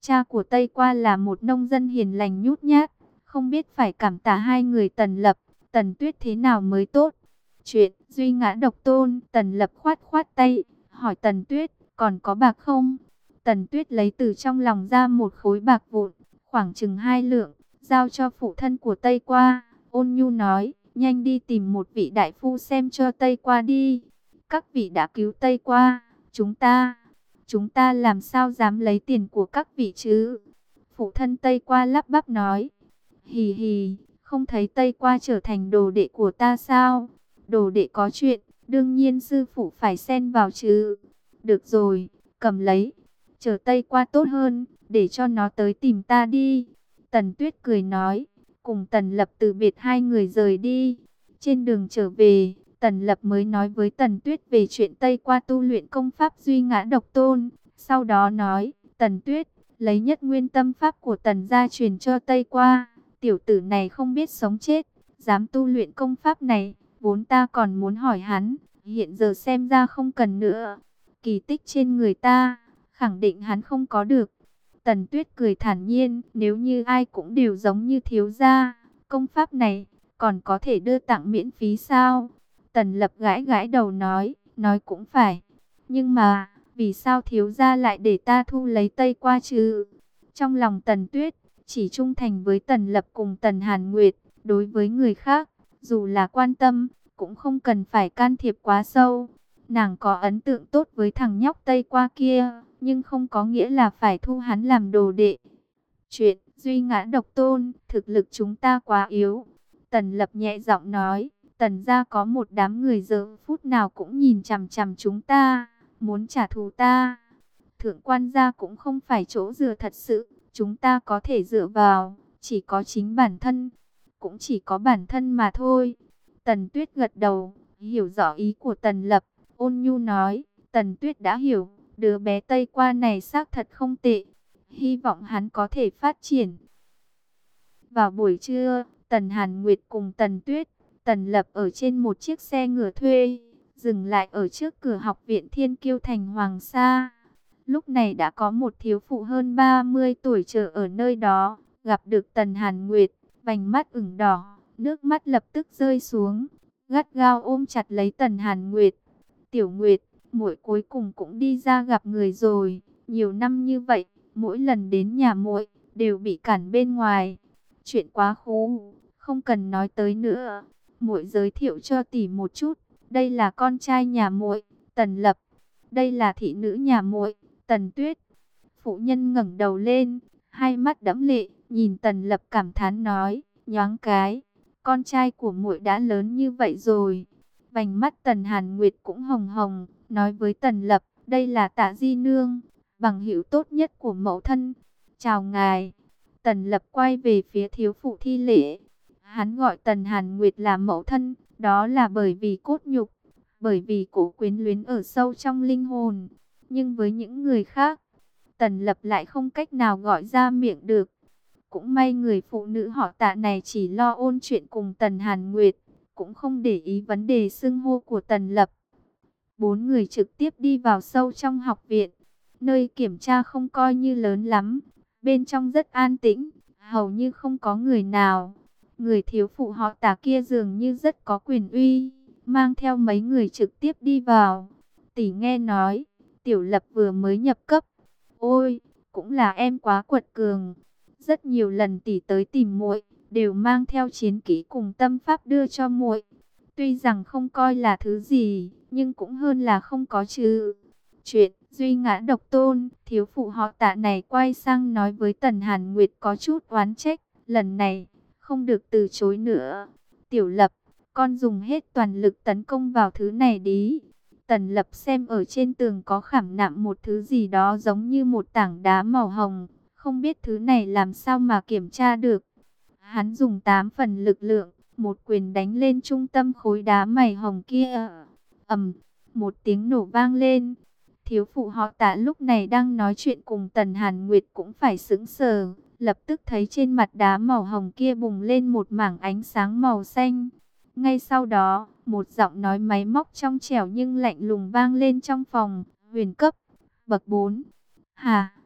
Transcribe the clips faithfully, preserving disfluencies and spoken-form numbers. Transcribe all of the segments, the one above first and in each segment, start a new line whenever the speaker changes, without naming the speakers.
Cha của Tây Qua là một nông dân hiền lành nhút nhát, không biết phải cảm tạ hai người Tần Lập, Tần Tuyết thế nào mới tốt. Chuyện duy ngã độc tôn. Tần Lập khoát khoát tay, hỏi Tần Tuyết, còn có bạc không? Tần Tuyết lấy từ trong lòng ra một khối bạc vụn, khoảng chừng hai lượng, giao cho phụ thân của Tây Qua. Ôn nhu nói, nhanh đi tìm một vị đại phu xem cho Tây Qua đi. Các vị đã cứu Tây Qua, chúng ta, chúng ta làm sao dám lấy tiền của các vị chứ? Phụ thân Tây Qua lắp bắp nói, hì hì, không thấy Tây Qua trở thành đồ đệ của ta sao? Đồ đệ có chuyện, đương nhiên sư phụ phải xen vào chứ. Được rồi, cầm lấy, chờ Tây Qua tốt hơn, để cho nó tới tìm ta đi. Tần Tuyết cười nói, cùng Tần Lập từ biệt, hai người rời đi. Trên đường trở về, Tần Lập mới nói với Tần Tuyết về chuyện Tây Qua tu luyện công pháp duy ngã độc tôn. Sau đó nói, Tần Tuyết, lấy nhất nguyên tâm pháp của Tần gia truyền cho Tây Qua. Tiểu tử này không biết sống chết, dám tu luyện công pháp này, vốn ta còn muốn hỏi hắn, hiện giờ xem ra không cần nữa. Kỳ tích trên người ta, khẳng định hắn không có được. Tần Tuyết cười thản nhiên, nếu như ai cũng đều giống như thiếu gia, công pháp này còn có thể đưa tặng miễn phí sao? Tần Lập gãi gãi đầu nói, nói cũng phải. Nhưng mà, vì sao thiếu gia lại để ta thu lấy Tây Qua chứ? Trong lòng Tần Tuyết, chỉ trung thành với Tần Lập cùng Tần Hàn Nguyệt, đối với người khác, dù là quan tâm, cũng không cần phải can thiệp quá sâu. Nàng có ấn tượng tốt với thằng nhóc Tây Qua kia, nhưng không có nghĩa là phải thu hắn làm đồ đệ. Chuyện duy ngã độc tôn, thực lực chúng ta quá yếu. Tần Lập nhẹ giọng nói, Tần gia có một đám người giờ phút nào cũng nhìn chằm chằm chúng ta, muốn trả thù ta. Thượng quan gia cũng không phải chỗ dựa thật sự, chúng ta có thể dựa vào, chỉ có chính bản thân, cũng chỉ có bản thân mà thôi. Tần Tuyết gật đầu, hiểu rõ ý của Tần Lập, ôn nhu nói, Tần Tuyết đã hiểu, đứa bé Tây Qua này xác thật không tệ, hy vọng hắn có thể phát triển. Vào buổi trưa, Tần Hàn Nguyệt cùng Tần Tuyết, Tần Lập ở trên một chiếc xe ngựa thuê, dừng lại ở trước cửa học viện Thiên Kiêu thành Hoàng Sa. Lúc này đã có một thiếu phụ hơn ba mươi tuổi chờ ở nơi đó, gặp được Tần Hàn Nguyệt, vành mắt ửng đỏ, nước mắt lập tức rơi xuống, gắt gao ôm chặt lấy Tần Hàn Nguyệt. Tiểu Nguyệt, muội cuối cùng cũng đi ra gặp người rồi, nhiều năm như vậy, mỗi lần đến nhà muội đều bị cản bên ngoài. Chuyện quá khứ, không cần nói tới nữa. Muội giới thiệu cho tỷ một chút, đây là con trai nhà muội, Tần Lập. Đây là thị nữ nhà muội, Tần Tuyết. Phụ nhân ngẩng đầu lên, hai mắt đẫm lệ, nhìn Tần Lập cảm thán nói, nhoáng cái, con trai của muội đã lớn như vậy rồi. Vành mắt Tần Hàn Nguyệt cũng hồng hồng, nói với Tần Lập, đây là Tạ Di Nương, bằng hữu tốt nhất của mẫu thân. Chào ngài. Tần Lập quay về phía thiếu phụ thi lễ. Hắn gọi Tần Hàn Nguyệt là mẫu thân, đó là bởi vì cốt nhục, bởi vì cổ quyến luyến ở sâu trong linh hồn. Nhưng với những người khác, Tần Lập lại không cách nào gọi ra miệng được. Cũng may người phụ nữ họ Tạ này chỉ lo ôn chuyện cùng Tần Hàn Nguyệt, cũng không để ý vấn đề xưng hô của Tần Lập. Bốn người trực tiếp đi vào sâu trong học viện. Nơi kiểm tra không coi như lớn lắm, bên trong rất an tĩnh, hầu như không có người nào. Người thiếu phụ họ Tạ kia dường như rất có quyền uy, mang theo mấy người trực tiếp đi vào. Tỷ nghe nói, Tiểu Lập vừa mới nhập cấp. Ôi, cũng là em quá quật cường. Rất nhiều lần tỷ tới tìm muội, đều mang theo chiến kỹ cùng tâm pháp đưa cho muội. Tuy rằng không coi là thứ gì, nhưng cũng hơn là không có chứ. Chuyện duy ngã độc tôn, thiếu phụ họ Tạ này quay sang nói với Tần Hàn Nguyệt có chút oán trách, lần này không được từ chối nữa. Tiểu Lập, con dùng hết toàn lực tấn công vào thứ này đi. Tần Lập xem ở trên tường có khảm nạm một thứ gì đó giống như một tảng đá màu hồng, không biết thứ này làm sao mà kiểm tra được. Hắn dùng tám phần lực lượng, một quyền đánh lên trung tâm khối đá màu hồng kia. Ầm, một tiếng nổ vang lên. Thiếu phụ họ Tạ lúc này đang nói chuyện cùng Tần Hàn Nguyệt cũng phải sững sờ, lập tức thấy trên mặt đá màu hồng kia bùng lên một mảng ánh sáng màu xanh. Ngay sau đó, một giọng nói máy móc trong trẻo nhưng lạnh lùng vang lên trong phòng, huyền cấp, bậc bốn. Hà,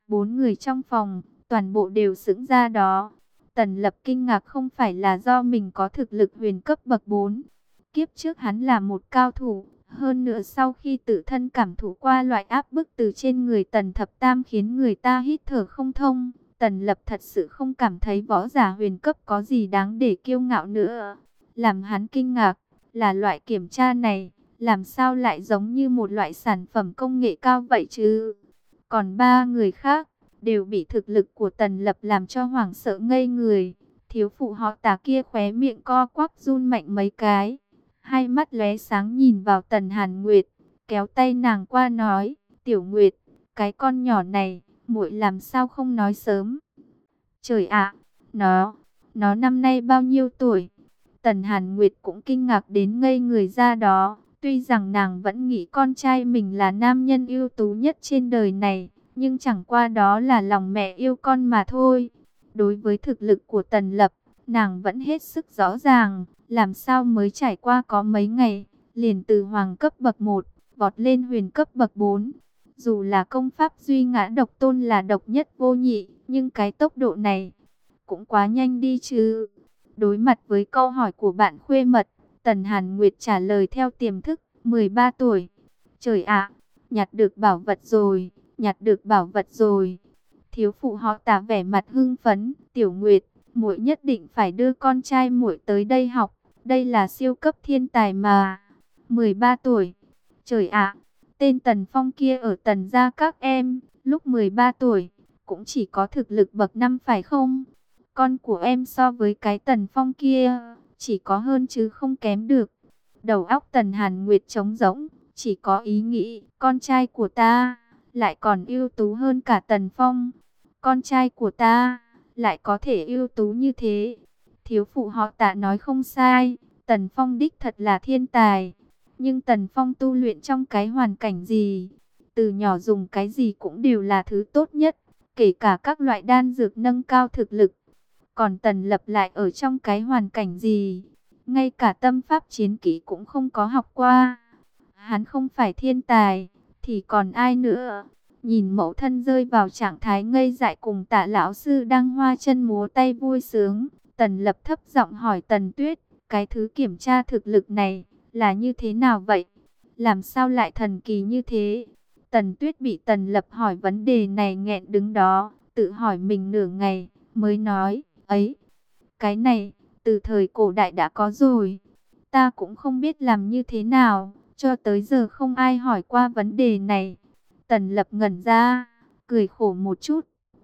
Bốn người trong phòng, toàn bộ đều sững ra đó. Tần Lập kinh ngạc không phải là do mình có thực lực huyền cấp bậc bốn. Kiếp trước hắn là một cao thủ. Hơn nữa sau khi tự thân cảm thụ qua loại áp bức từ trên người Tần Thập Tam khiến người ta hít thở không thông. Tần Lập thật sự không cảm thấy võ giả huyền cấp có gì đáng để kiêu ngạo nữa. Làm hắn kinh ngạc là loại kiểm tra này, làm sao lại giống như một loại sản phẩm công nghệ cao vậy chứ? Còn ba người khác đều bị thực lực của Tần Lập làm cho hoảng sợ ngây người. Thiếu phụ họ Tả kia khóe miệng co quắp run mạnh mấy cái, hai mắt lóe sáng nhìn vào Tần Hàn Nguyệt, kéo tay nàng qua nói: "Tiểu Nguyệt, cái con nhỏ này, muội làm sao không nói sớm?" "Trời ạ, nó, nó năm nay bao nhiêu tuổi?" Tần Hàn Nguyệt cũng kinh ngạc đến ngây người ra đó. Tuy rằng nàng vẫn nghĩ con trai mình là nam nhân ưu tú nhất trên đời này, nhưng chẳng qua đó là lòng mẹ yêu con mà thôi. Đối với thực lực của Tần Lập, nàng vẫn hết sức rõ ràng, làm sao mới trải qua có mấy ngày, liền từ hoàng cấp bậc một, vọt lên huyền cấp bậc bốn. Dù là công pháp duy ngã độc tôn là độc nhất vô nhị, nhưng cái tốc độ này cũng quá nhanh đi chứ. Đối mặt với câu hỏi của bạn khuê mật, Tần Hàn Nguyệt trả lời theo tiềm thức: mười ba tuổi. Trời ạ, nhặt được bảo vật rồi, nhặt được bảo vật rồi. Thiếu phụ họ Tả vẻ mặt hưng phấn: "Tiểu Nguyệt, muội nhất định phải đưa con trai muội tới đây học, đây là siêu cấp thiên tài mà." mười ba tuổi. Trời ạ, tên Tần Phong kia ở Tần gia các em, lúc mười ba tuổi cũng chỉ có thực lực bậc năm phải không? Con của em so với cái Tần Phong kia chỉ có hơn chứ không kém được. Đầu óc Tần Hàn Nguyệt trống rỗng, chỉ có ý nghĩ con trai của ta lại còn ưu tú hơn cả Tần Phong. Con trai của ta lại có thể ưu tú như thế. Thiếu phụ họ Tạ nói không sai, Tần Phong đích thật là thiên tài. Nhưng Tần Phong tu luyện trong cái hoàn cảnh gì? Từ nhỏ dùng cái gì cũng đều là thứ tốt nhất, kể cả các loại đan dược nâng cao thực lực. Còn Tần Lập lại ở trong cái hoàn cảnh gì? Ngay cả tâm pháp chiến kỹ cũng không có học qua. Hắn không phải thiên tài, thì còn ai nữa? Nhìn mẫu thân rơi vào trạng thái ngây dại cùng Tạ lão sư đang hoa chân múa tay vui sướng, Tần Lập thấp giọng hỏi Tần Tuyết: "Cái thứ kiểm tra thực lực này là như thế nào vậy? Làm sao lại thần kỳ như thế?" Tần Tuyết bị Tần Lập hỏi vấn đề này nghẹn đứng đó, tự hỏi mình nửa ngày, mới nói: "Ấy, cái này, từ thời cổ đại đã có rồi. Ta cũng không biết làm như thế nào, cho tới giờ không ai hỏi qua vấn đề này." Tần Lập ngẩn ra, cười khổ một chút.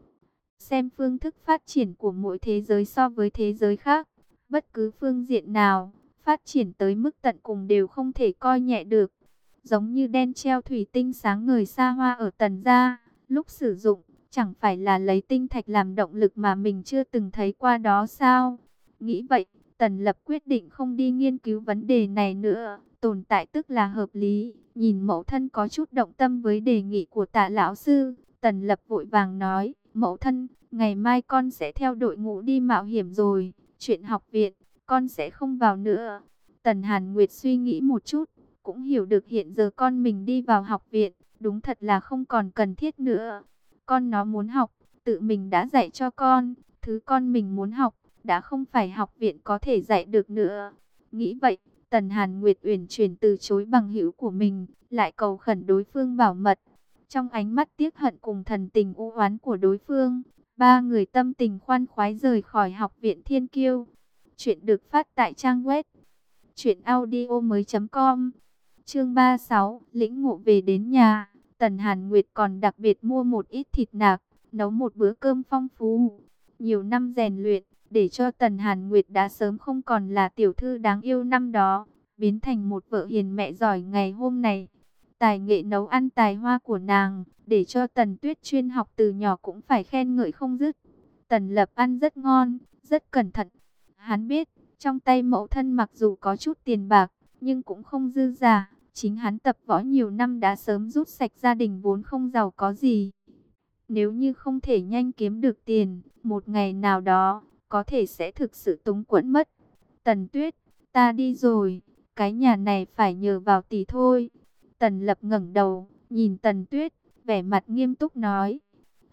Xem phương thức phát triển của mỗi thế giới so với thế giới khác, bất cứ phương diện nào, phát triển tới mức tận cùng đều không thể coi nhẹ được. Giống như đen treo thủy tinh sáng ngời xa hoa ở Tần gia, lúc sử dụng, chẳng phải là lấy tinh thạch làm động lực mà mình chưa từng thấy qua đó sao? Nghĩ vậy, Tần Lập quyết định không đi nghiên cứu vấn đề này nữa, tồn tại tức là hợp lý. Nhìn mẫu thân có chút động tâm với đề nghị của Tạ lão sư, Tần Lập vội vàng nói: "Mẫu thân, ngày mai con sẽ theo đội ngũ đi mạo hiểm rồi, chuyện học viện, con sẽ không vào nữa." Tần Hàn Nguyệt suy nghĩ một chút, cũng hiểu được hiện giờ con mình đi vào học viện, đúng thật là không còn cần thiết nữa. Con nó muốn học, tự mình đã dạy cho con, thứ con mình muốn học, đã không phải học viện có thể dạy được nữa. Nghĩ vậy, Tần Hàn Nguyệt uyển chuyển từ chối bằng hữu của mình, lại cầu khẩn đối phương bảo mật. Trong ánh mắt tiếc hận cùng thần tình u oán của đối phương, ba người tâm tình khoan khoái rời khỏi học viện Thiên Kiêu. Chuyện được phát tại trang web truyện audio mới chấm com. Chương ba mươi sáu, lĩnh ngộ về đến nhà, Tần Hàn Nguyệt còn đặc biệt mua một ít thịt nạc, nấu một bữa cơm phong phú. Nhiều năm rèn luyện, để cho Tần Hàn Nguyệt đã sớm không còn là tiểu thư đáng yêu năm đó, biến thành một vợ hiền mẹ giỏi ngày hôm này. Tài nghệ nấu ăn tài hoa của nàng, để cho Tần Tuyết chuyên học từ nhỏ cũng phải khen ngợi không dứt. Tần Lập ăn rất ngon, rất cẩn thận. Hắn biết, trong tay mẫu thân mặc dù có chút tiền bạc, nhưng cũng không dư giả. Chính hắn tập võ nhiều năm đã sớm rút sạch gia đình vốn không giàu có gì. Nếu như không thể nhanh kiếm được tiền, một ngày nào đó, có thể sẽ thực sự túng quẫn mất. Tần Tuyết, ta đi rồi, cái nhà này phải nhờ vào tỷ thôi. Tần Lập ngẩng đầu, nhìn Tần Tuyết, vẻ mặt nghiêm túc nói.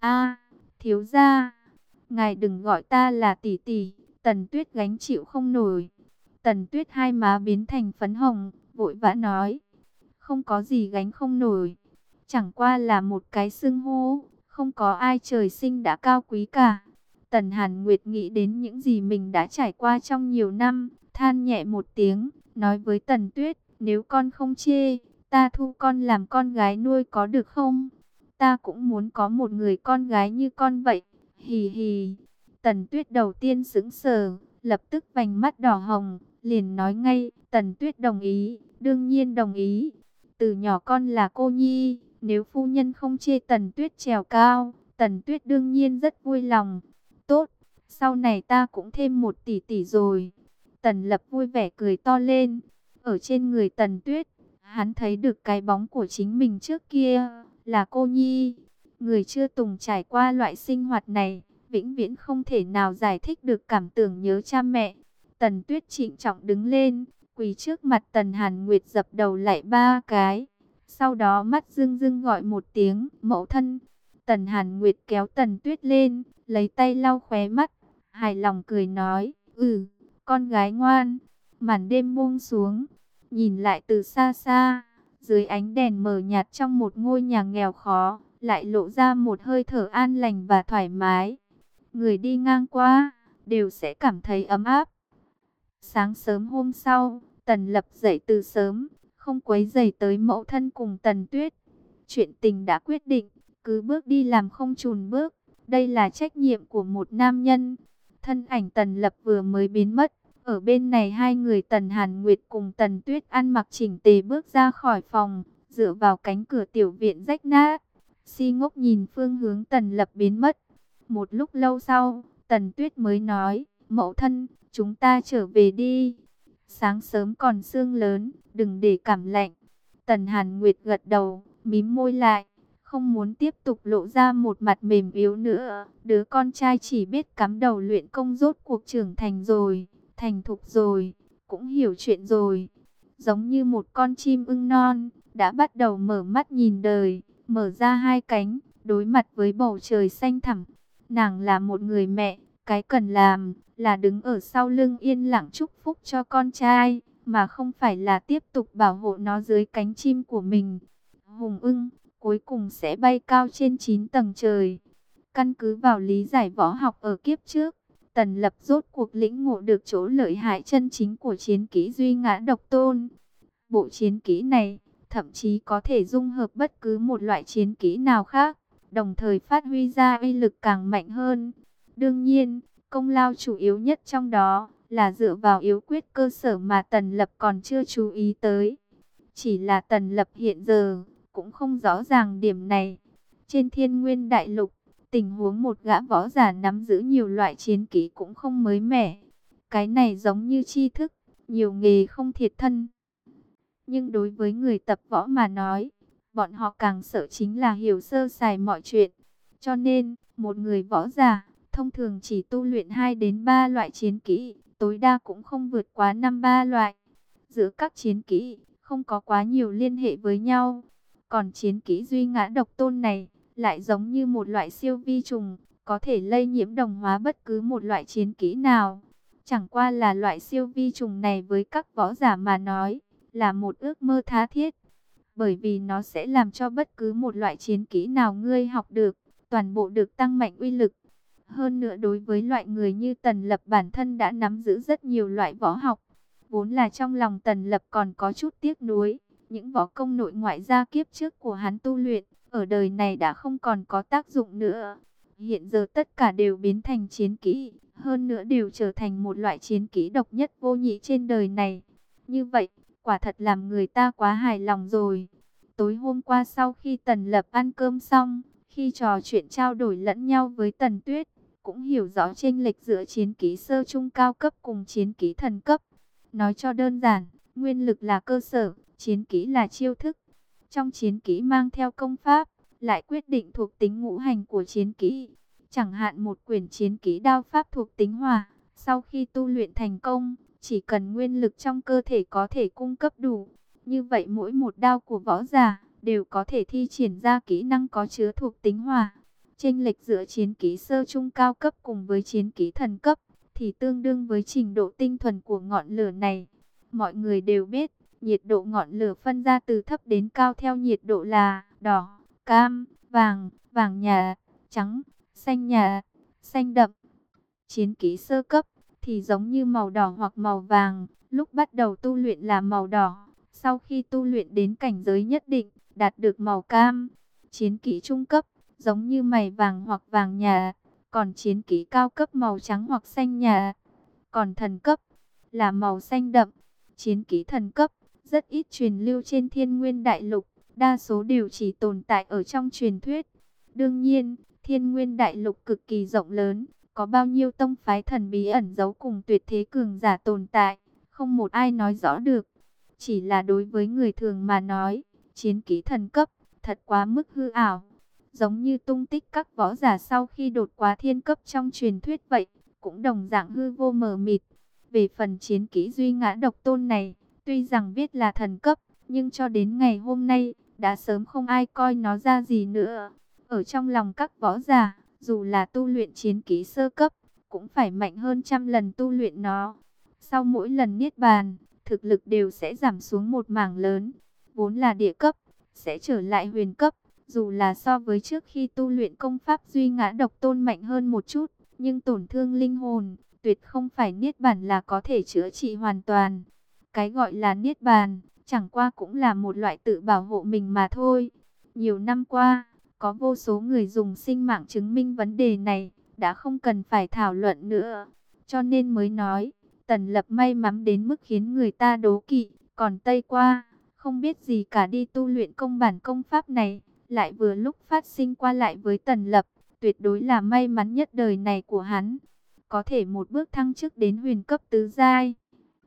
A, thiếu gia, ngài đừng gọi ta là tỷ tỷ. Tần Tuyết gánh chịu không nổi. Tần Tuyết hai má biến thành phấn hồng, vội vã nói, không có gì gánh không nổi, chẳng qua là một cái xưng hô, không có ai trời sinh đã cao quý cả. Tần Hàn Nguyệt nghĩ đến những gì mình đã trải qua trong nhiều năm, than nhẹ một tiếng, nói với Tần Tuyết, nếu con không chê, ta thu con làm con gái nuôi có được không? Ta cũng muốn có một người con gái như con vậy. Hì hì. Tần Tuyết đầu tiên sững sờ, lập tức vành mắt đỏ hồng, liền nói ngay, Tần Tuyết đồng ý, đương nhiên đồng ý. Từ nhỏ con là cô nhi, nếu phu nhân không chê Tần Tuyết trèo cao, Tần Tuyết đương nhiên rất vui lòng. Tốt, sau này ta cũng thêm một tỷ tỷ rồi. Tần Lập vui vẻ cười to lên. Ở trên người Tần Tuyết, hắn thấy được cái bóng của chính mình trước kia, là cô nhi. Người chưa từng trải qua loại sinh hoạt này, vĩnh viễn không thể nào giải thích được cảm tưởng nhớ cha mẹ. Tần Tuyết trịnh trọng đứng lên, quỳ trước mặt Tần Hàn Nguyệt dập đầu lạy ba cái. Sau đó mắt rưng rưng gọi một tiếng, mẫu thân. Tần Hàn Nguyệt kéo Tần Tuyết lên, lấy tay lau khóe mắt, hài lòng cười nói, ừ, con gái ngoan. Màn đêm buông xuống, nhìn lại từ xa xa, dưới ánh đèn mờ nhạt trong một ngôi nhà nghèo khó, lại lộ ra một hơi thở an lành và thoải mái. Người đi ngang qua, đều sẽ cảm thấy ấm áp. Sáng sớm hôm sau, Tần Lập dậy từ sớm, không quấy rầy tới mẫu thân cùng Tần Tuyết. Chuyện tình đã quyết định, cứ bước đi làm không chùn bước. Đây là trách nhiệm của một nam nhân. Thân ảnh Tần Lập vừa mới biến mất. Ở bên này hai người Tần Hàn Nguyệt cùng Tần Tuyết ăn mặc chỉnh tề bước ra khỏi phòng, dựa vào cánh cửa tiểu viện rách nát. Si ngốc nhìn phương hướng Tần Lập biến mất. Một lúc lâu sau, Tần Tuyết mới nói, mẫu thân, chúng ta trở về đi. Sáng sớm còn sương lớn, đừng để cảm lạnh. Tần Hàn Nguyệt gật đầu, mím môi lại, không muốn tiếp tục lộ ra một mặt mềm yếu nữa. Đứa con trai chỉ biết cắm đầu luyện công rốt cuộc trưởng thành rồi, thành thục rồi, cũng hiểu chuyện rồi. Giống như một con chim ưng non, đã bắt đầu mở mắt nhìn đời, mở ra hai cánh, đối mặt với bầu trời xanh thẳm. Nàng là một người mẹ, cái cần làm là đứng ở sau lưng yên lặng chúc phúc cho con trai, mà không phải là tiếp tục bảo hộ nó dưới cánh chim của mình. Hùng ưng cuối cùng sẽ bay cao trên chín tầng trời. Căn cứ vào lý giải võ học ở kiếp trước, Tần Lập rốt cuộc lĩnh ngộ được chỗ lợi hại chân chính của chiến kỹ Duy Ngã Độc Tôn. Bộ chiến kỹ này thậm chí có thể dung hợp bất cứ một loại chiến kỹ nào khác, đồng thời phát huy ra uy lực càng mạnh hơn. Đương nhiên, công lao chủ yếu nhất trong đó là dựa vào yếu quyết cơ sở mà Tần Lập còn chưa chú ý tới. Chỉ là Tần Lập hiện giờ cũng không rõ ràng điểm này. Trên Thiên Nguyên Đại Lục, tình huống một gã võ giả nắm giữ nhiều loại chiến kỹ cũng không mới mẻ. Cái này giống như tri thức, nhiều nghề không thiệt thân. Nhưng đối với người tập võ mà nói, bọn họ càng sợ chính là hiểu sơ sài mọi chuyện. Cho nên, một người võ giả thông thường chỉ tu luyện hai đến ba loại chiến kỹ, tối đa cũng không vượt quá năm ba loại. Giữa các chiến kỹ không có quá nhiều liên hệ với nhau. Còn chiến kỹ Duy Ngã Độc Tôn này lại giống như một loại siêu vi trùng, có thể lây nhiễm đồng hóa bất cứ một loại chiến kỹ nào. Chẳng qua là loại siêu vi trùng này với các võ giả mà nói là một ước mơ tha thiết, bởi vì nó sẽ làm cho bất cứ một loại chiến kỹ nào ngươi học được, toàn bộ được tăng mạnh uy lực. Hơn nữa đối với loại người như Tần Lập bản thân đã nắm giữ rất nhiều loại võ học, vốn là trong lòng Tần Lập còn có chút tiếc nuối. Những võ công nội ngoại gia kiếp trước của hắn tu luyện, ở đời này đã không còn có tác dụng nữa. Hiện giờ tất cả đều biến thành chiến kỹ, hơn nữa đều trở thành một loại chiến kỹ độc nhất vô nhị trên đời này. Như vậy, quả thật làm người ta quá hài lòng rồi. Tối hôm qua sau khi Tần Lập ăn cơm xong, khi trò chuyện trao đổi lẫn nhau với Tần Tuyết, cũng hiểu rõ chênh lệch giữa chiến kỹ sơ trung cao cấp cùng chiến kỹ thần cấp. Nói cho đơn giản, nguyên lực là cơ sở, chiến kỹ là chiêu thức. Trong chiến kỹ mang theo công pháp, lại quyết định thuộc tính ngũ hành của chiến kỹ. Chẳng hạn một quyển chiến kỹ đao pháp thuộc tính hỏa, sau khi tu luyện thành công, chỉ cần nguyên lực trong cơ thể có thể cung cấp đủ, như vậy mỗi một đao của võ giả đều có thể thi triển ra kỹ năng có chứa thuộc tính hỏa. Chênh lệch giữa chiến kỹ sơ trung cao cấp cùng với chiến kỹ thần cấp thì tương đương với trình độ tinh thuần của ngọn lửa này. Mọi người đều biết, nhiệt độ ngọn lửa phân ra từ thấp đến cao theo nhiệt độ là đỏ, cam, vàng, vàng nhạt, trắng, xanh nhạt, xanh đậm. Chiến kỹ sơ cấp thì giống như màu đỏ hoặc màu vàng, lúc bắt đầu tu luyện là màu đỏ, sau khi tu luyện đến cảnh giới nhất định, đạt được màu cam. Chiến kỹ trung cấp giống như mày vàng hoặc vàng nhạt, còn chiến kỹ cao cấp màu trắng hoặc xanh nhạt. Còn thần cấp là màu xanh đậm. Chiến kỹ thần cấp rất ít truyền lưu trên Thiên Nguyên Đại Lục, đa số đều chỉ tồn tại ở trong truyền thuyết. Đương nhiên, Thiên Nguyên Đại Lục cực kỳ rộng lớn, có bao nhiêu tông phái thần bí ẩn giấu cùng tuyệt thế cường giả tồn tại, không một ai nói rõ được. Chỉ là đối với người thường mà nói, chiến kỹ thần cấp thật quá mức hư ảo, giống như tung tích các võ giả sau khi đột quá thiên cấp trong truyền thuyết vậy, cũng đồng dạng hư vô mờ mịt. Về phần chiến kỹ duy ngã độc tôn này, tuy rằng viết là thần cấp, nhưng cho đến ngày hôm nay, đã sớm không ai coi nó ra gì nữa. Ở trong lòng các võ giả, dù là tu luyện chiến kỹ sơ cấp, cũng phải mạnh hơn trăm lần tu luyện nó. Sau mỗi lần niết bàn, thực lực đều sẽ giảm xuống một mảng lớn. Vốn là địa cấp, sẽ trở lại huyền cấp. Dù là so với trước khi tu luyện công pháp duy ngã độc tôn mạnh hơn một chút, nhưng tổn thương linh hồn, tuyệt không phải niết bàn là có thể chữa trị hoàn toàn. Cái gọi là niết bàn, chẳng qua cũng là một loại tự bảo hộ mình mà thôi. Nhiều năm qua, có vô số người dùng sinh mạng chứng minh vấn đề này, đã không cần phải thảo luận nữa. Cho nên mới nói, Tần Lập may mắn đến mức khiến người ta đố kỵ, còn Tây Qua, không biết gì cả đi tu luyện công bản công pháp này, lại vừa lúc phát sinh qua lại với Tần Lập, tuyệt đối là may mắn nhất đời này của hắn. Có thể một bước thăng chức đến huyền cấp tứ giai.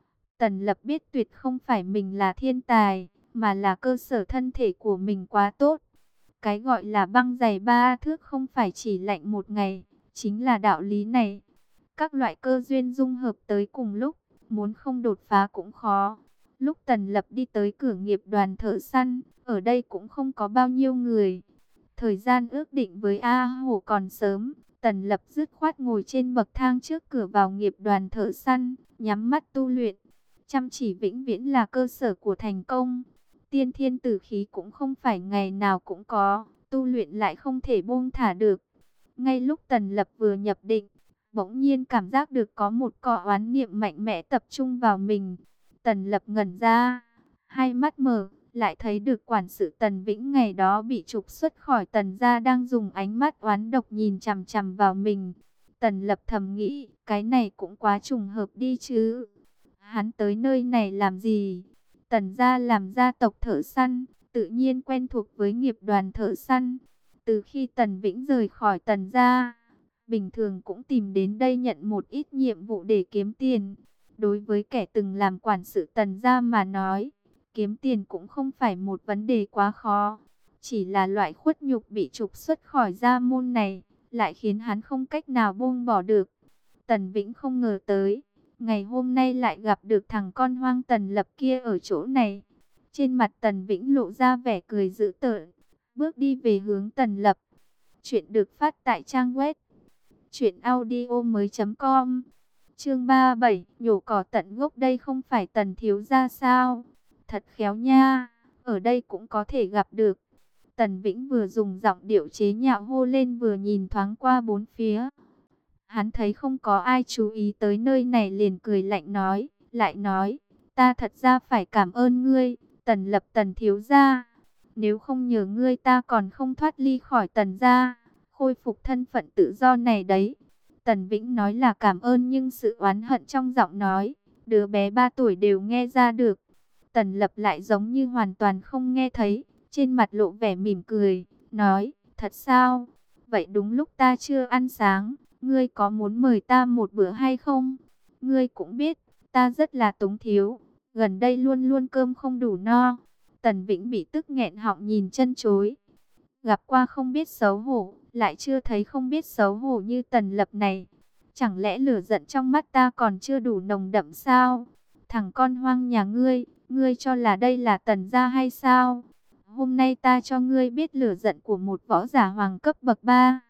Tần Lập biết tuyệt không phải mình là thiên tài, mà là cơ sở thân thể của mình quá tốt. Cái gọi là băng dày ba thước không phải chỉ lạnh một ngày, chính là đạo lý này. Các loại cơ duyên dung hợp tới cùng lúc, muốn không đột phá cũng khó. Lúc Tần Lập đi tới cửa nghiệp đoàn thợ săn, ở đây cũng không có bao nhiêu người. Thời gian ước định với A Hổ còn sớm, Tần Lập dứt khoát ngồi trên bậc thang trước cửa vào nghiệp đoàn thợ săn, nhắm mắt tu luyện. Chăm chỉ vĩnh viễn là cơ sở của thành công. Tiên thiên tử khí cũng không phải ngày nào cũng có, tu luyện lại không thể buông thả được. Ngay lúc Tần Lập vừa nhập định, bỗng nhiên cảm giác được có một cỗ oán niệm mạnh mẽ tập trung vào mình. Tần Lập ngẩn ra, hai mắt mở, lại thấy được quản sự Tần Vĩnh ngày đó bị trục xuất khỏi Tần gia đang dùng ánh mắt oán độc nhìn chằm chằm vào mình. Tần Lập thầm nghĩ, cái này cũng quá trùng hợp đi chứ. Hắn tới nơi này làm gì? Tần gia làm gia tộc thợ săn, tự nhiên quen thuộc với nghiệp đoàn thợ săn. Từ khi Tần Vĩnh rời khỏi Tần gia, bình thường cũng tìm đến đây nhận một ít nhiệm vụ để kiếm tiền. Đối với kẻ từng làm quản sự Tần gia mà nói, kiếm tiền cũng không phải một vấn đề quá khó. Chỉ là loại khuất nhục bị trục xuất khỏi gia môn này, lại khiến hắn không cách nào buông bỏ được. Tần Vĩnh không ngờ tới, ngày hôm nay lại gặp được thằng con hoang Tần Lập kia ở chỗ này. Trên mặt Tần Vĩnh lộ ra vẻ cười dữ tợn, bước đi về hướng Tần Lập. Chuyện được phát tại trang web truyện audio mới chấm com. Chương ba mươi bảy, nhổ cỏ tận gốc, đây không phải Tần thiếu gia sao? Thật khéo nha, ở đây cũng có thể gặp được. Tần Vĩnh vừa dùng giọng điệu chế nhạo hô lên vừa nhìn thoáng qua bốn phía. Hắn thấy không có ai chú ý tới nơi này liền cười lạnh nói, lại nói, ta thật ra phải cảm ơn ngươi, Tần Lập Tần thiếu gia. Nếu không nhờ ngươi ta còn không thoát ly khỏi Tần gia, khôi phục thân phận tự do này đấy. Tần Vĩnh nói là cảm ơn nhưng sự oán hận trong giọng nói, đứa bé ba tuổi đều nghe ra được. Tần Lập lại giống như hoàn toàn không nghe thấy, trên mặt lộ vẻ mỉm cười, nói, thật sao? Vậy đúng lúc ta chưa ăn sáng, ngươi có muốn mời ta một bữa hay không? Ngươi cũng biết, ta rất là túng thiếu, gần đây luôn luôn cơm không đủ no. Tần Vĩnh bị tức nghẹn họng nhìn chân chối. Gặp qua không biết xấu hổ, lại chưa thấy không biết xấu hổ như Tần Lập này. Chẳng lẽ lửa giận trong mắt ta còn chưa đủ nồng đậm sao? Thằng con hoang nhà ngươi, ngươi cho là đây là Tần gia hay sao? Hôm nay ta cho ngươi biết lửa giận của một võ giả hoàng cấp bậc ba.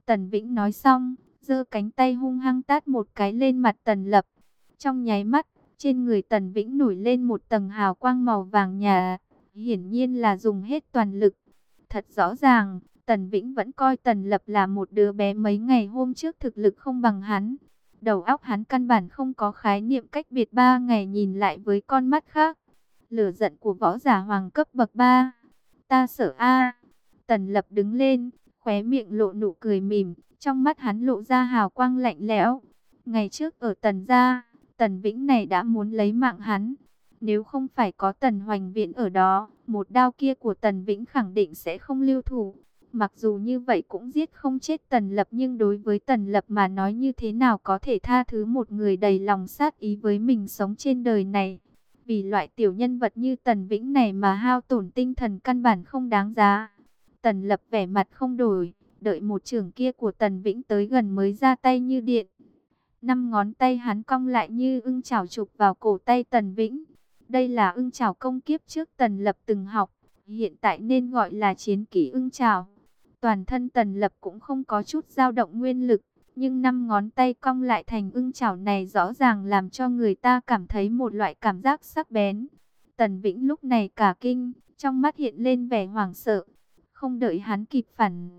Tần Vĩnh nói xong, giơ cánh tay hung hăng tát một cái lên mặt Tần Lập. Trong nháy mắt, trên người Tần Vĩnh nổi lên một tầng hào quang màu vàng nhạt, hiển nhiên là dùng hết toàn lực. Thật rõ ràng, Tần Vĩnh vẫn coi Tần Lập là một đứa bé mấy ngày hôm trước thực lực không bằng hắn. Đầu óc hắn căn bản không có khái niệm cách biệt ba ngày nhìn lại với con mắt khác. Lửa giận của võ giả hoàng cấp bậc ba. Ta sợ a. Tần Lập đứng lên, khóe miệng lộ nụ cười mỉm, trong mắt hắn lộ ra hào quang lạnh lẽo. Ngày trước ở Tần gia, Tần Vĩnh này đã muốn lấy mạng hắn. Nếu không phải có Tần Hoành Viễn ở đó, một đao kia của Tần Vĩnh khẳng định sẽ không lưu thủ. Mặc dù như vậy cũng giết không chết Tần Lập, nhưng đối với Tần Lập mà nói như thế nào có thể tha thứ một người đầy lòng sát ý với mình sống trên đời này. Vì loại tiểu nhân vật như Tần Vĩnh này mà hao tổn tinh thần căn bản không đáng giá. Tần Lập vẻ mặt không đổi, đợi một chưởng kia của Tần Vĩnh tới gần mới ra tay như điện. Năm ngón tay hắn cong lại như ưng chảo chụp vào cổ tay Tần Vĩnh. Đây là ưng chảo công kiếp trước Tần Lập từng học, hiện tại nên gọi là chiến kỹ ưng chảo. Toàn thân Tần Lập cũng không có chút dao động nguyên lực, nhưng năm ngón tay cong lại thành ưng chảo này rõ ràng làm cho người ta cảm thấy một loại cảm giác sắc bén. Tần Vĩnh lúc này cả kinh, trong mắt hiện lên vẻ hoảng sợ. Không đợi hắn kịp phản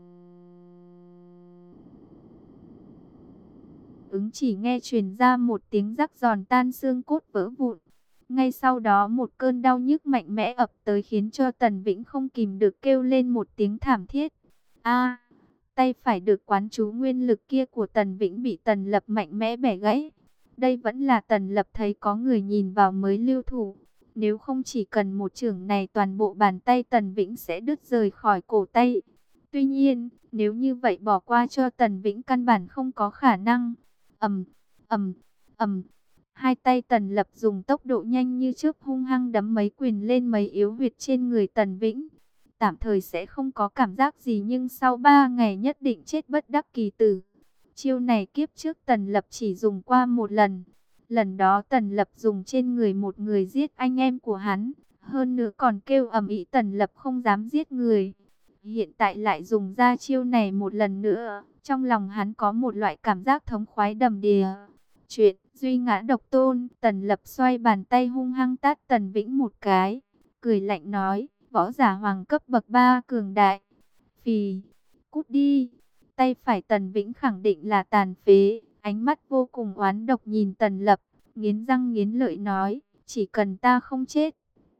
ứng, chỉ nghe truyền ra một tiếng rắc giòn tan xương cốt vỡ vụn. Ngay sau đó một cơn đau nhức mạnh mẽ ập tới khiến cho Tần Vĩnh không kìm được kêu lên một tiếng thảm thiết. A, tay phải được quán chú nguyên lực kia của Tần Vĩnh bị Tần Lập mạnh mẽ bẻ gãy. Đây vẫn là Tần Lập thấy có người nhìn vào mới lưu thủ. Nếu không chỉ cần một chưởng này toàn bộ bàn tay Tần Vĩnh sẽ đứt rời khỏi cổ tay. Tuy nhiên, nếu như vậy bỏ qua cho Tần Vĩnh căn bản không có khả năng. Ầm, ầm, ầm. Hai tay Tần Lập dùng tốc độ nhanh như chớp hung hăng đấm mấy quyền lên mấy yếu huyệt trên người Tần Vĩnh. Tạm thời sẽ không có cảm giác gì nhưng sau ba ngày nhất định chết bất đắc kỳ tử. Chiêu này kiếp trước Tần Lập chỉ dùng qua một lần. Lần đó Tần Lập dùng trên người một người giết anh em của hắn. Hơn nữa còn kêu ầm ĩ Tần Lập không dám giết người. Hiện tại lại dùng ra chiêu này một lần nữa. Trong lòng hắn có một loại cảm giác thống khoái đầm đìa. Chuyện duy ngã độc tôn. Tần Lập xoay bàn tay hung hăng tát Tần Vĩnh một cái, cười lạnh nói, võ giả hoàng cấp bậc ba cường đại. Phì, cút đi. Tay phải Tần Vĩnh khẳng định là tàn phế, ánh mắt vô cùng oán độc nhìn Tần Lập, nghiến răng nghiến lợi nói, chỉ cần ta không chết,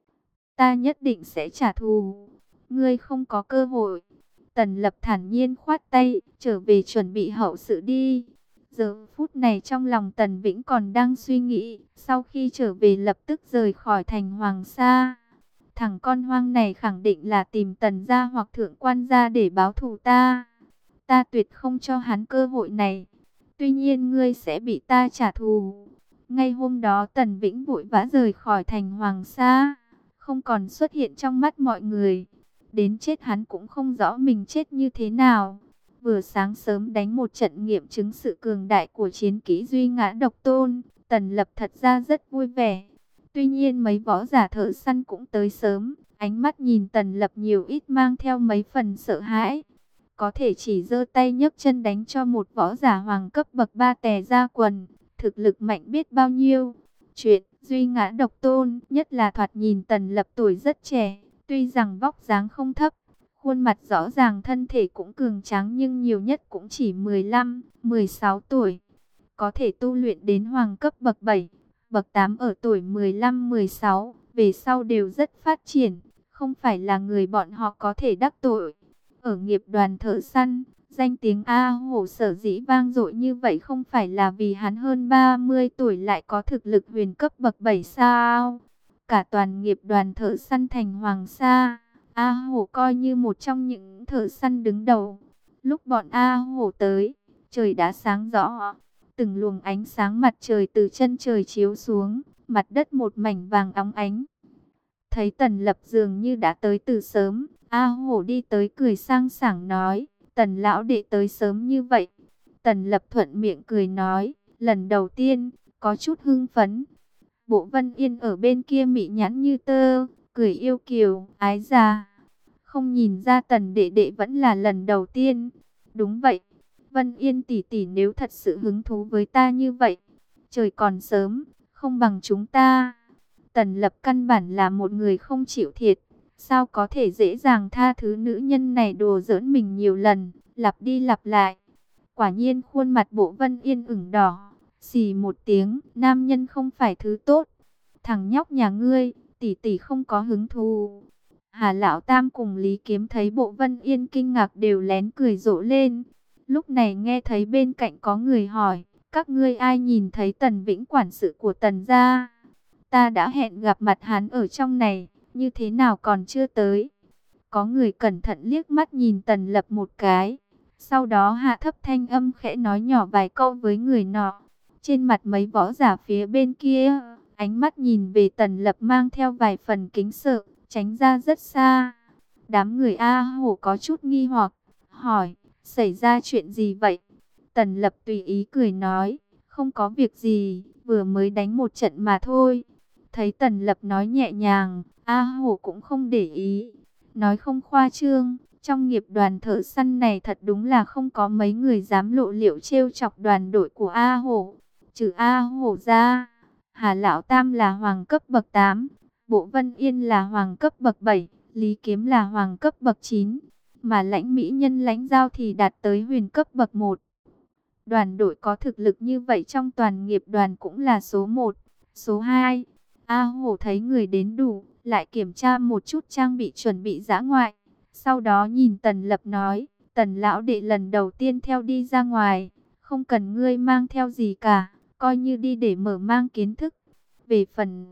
ta nhất định sẽ trả thù. Ngươi không có cơ hội. Tần Lập thản nhiên khoát tay, trở về chuẩn bị hậu sự đi. Giờ phút này trong lòng Tần Vĩnh còn đang suy nghĩ, sau khi trở về lập tức rời khỏi thành Hoàng Sa. Thằng con hoang này khẳng định là tìm Tần gia hoặc thượng quan gia để báo thù ta. Ta tuyệt không cho hắn cơ hội này. Tuy nhiên ngươi sẽ bị ta trả thù. Ngay hôm đó Tần Vĩnh vội vã rời khỏi thành Hoàng Sa, không còn xuất hiện trong mắt mọi người. Đến chết hắn cũng không rõ mình chết như thế nào. Vừa sáng sớm đánh một trận nghiệm chứng sự cường đại của chiến kỹ duy ngã độc tôn, Tần Lập thật ra rất vui vẻ. Tuy nhiên mấy võ giả thợ săn cũng tới sớm, ánh mắt nhìn Tần Lập nhiều ít mang theo mấy phần sợ hãi. Có thể chỉ giơ tay nhấc chân đánh cho một võ giả hoàng cấp bậc ba tè ra quần, thực lực mạnh biết bao nhiêu. Chuyện duy ngã độc tôn, nhất là thoạt nhìn Tần Lập tuổi rất trẻ, tuy rằng vóc dáng không thấp, khuôn mặt rõ ràng thân thể cũng cường tráng nhưng nhiều nhất cũng chỉ mười lăm, mười sáu tuổi. Có thể tu luyện đến hoàng cấp bậc bảy, bậc tám ở tuổi mười lăm, mười sáu, về sau đều rất phát triển, không phải là người bọn họ có thể đắc tội. Ở nghiệp đoàn thợ săn, danh tiếng A Hổ sở dĩ vang dội như vậy không phải là vì hắn hơn ba mươi tuổi lại có thực lực huyền cấp bậc bảy sao. Cả toàn nghiệp đoàn thợ săn thành Hoàng Sa, A Hổ coi như một trong những thợ săn đứng đầu. Lúc bọn A Hổ tới, trời đã sáng rõ. Từng luồng ánh sáng mặt trời từ chân trời chiếu xuống, mặt đất một mảnh vàng óng ánh. Thấy Tần Lập dường như đã tới từ sớm, A Hổ đi tới cười sang sảng nói, Tần lão đệ tới sớm như vậy. Tần Lập thuận miệng cười nói, lần đầu tiên, có chút hưng phấn. Bộ Vân Yên ở bên kia mị nhãn như tơ, cười yêu kiều, ái già. Không nhìn ra Tần đệ đệ vẫn là lần đầu tiên. Đúng vậy, Vân Yên tỷ tỷ nếu thật sự hứng thú với ta như vậy, trời còn sớm, không bằng chúng ta. Tần Lập căn bản là một người không chịu thiệt, sao có thể dễ dàng tha thứ nữ nhân này đùa giỡn mình nhiều lần, lặp đi lặp lại. Quả nhiên khuôn mặt Bộ Vân Yên ửng đỏ, xì một tiếng, nam nhân không phải thứ tốt. Thằng nhóc nhà ngươi, tỷ tỷ không có hứng thú. Hà Lão Tam cùng Lý Kiếm thấy Bộ Vân Yên kinh ngạc đều lén cười rộ lên. Lúc này nghe thấy bên cạnh có người hỏi, các ngươi ai nhìn thấy Tần Vĩnh quản sự của Tần gia? Ta đã hẹn gặp mặt hắn ở trong này, như thế nào còn chưa tới? Có người cẩn thận liếc mắt nhìn Tần Lập một cái, sau đó hạ thấp thanh âm khẽ nói nhỏ vài câu với người nọ. Trên mặt mấy võ giả phía bên kia, ánh mắt nhìn về Tần Lập mang theo vài phần kính sợ, tránh ra rất xa. Đám người A Hổ có chút nghi hoặc, hỏi, xảy ra chuyện gì vậy? Tần Lập tùy ý cười nói, không có việc gì, vừa mới đánh một trận mà thôi. Thấy Tần Lập nói nhẹ nhàng, A Hổ cũng không để ý. Nói không khoa trương, trong nghiệp đoàn thợ săn này thật đúng là không có mấy người dám lộ liễu trêu chọc đoàn đội của A Hổ. Trừ A Hổ ra, Hà Lão Tam là hoàng cấp bậc tám, Bộ Vân Yên là hoàng cấp bậc bảy, Lý Kiếm là hoàng cấp bậc chín, mà lãnh mỹ nhân lãnh giao thì đạt tới huyền cấp bậc một. Đoàn đội có thực lực như vậy trong toàn nghiệp đoàn cũng là số một. Số hai, A Hổ thấy người đến đủ, lại kiểm tra một chút trang bị chuẩn bị dã ngoại. Sau đó nhìn Tần Lập nói, Tần lão đệ lần đầu tiên theo đi ra ngoài, không cần ngươi mang theo gì cả, coi như đi để mở mang kiến thức. Về phần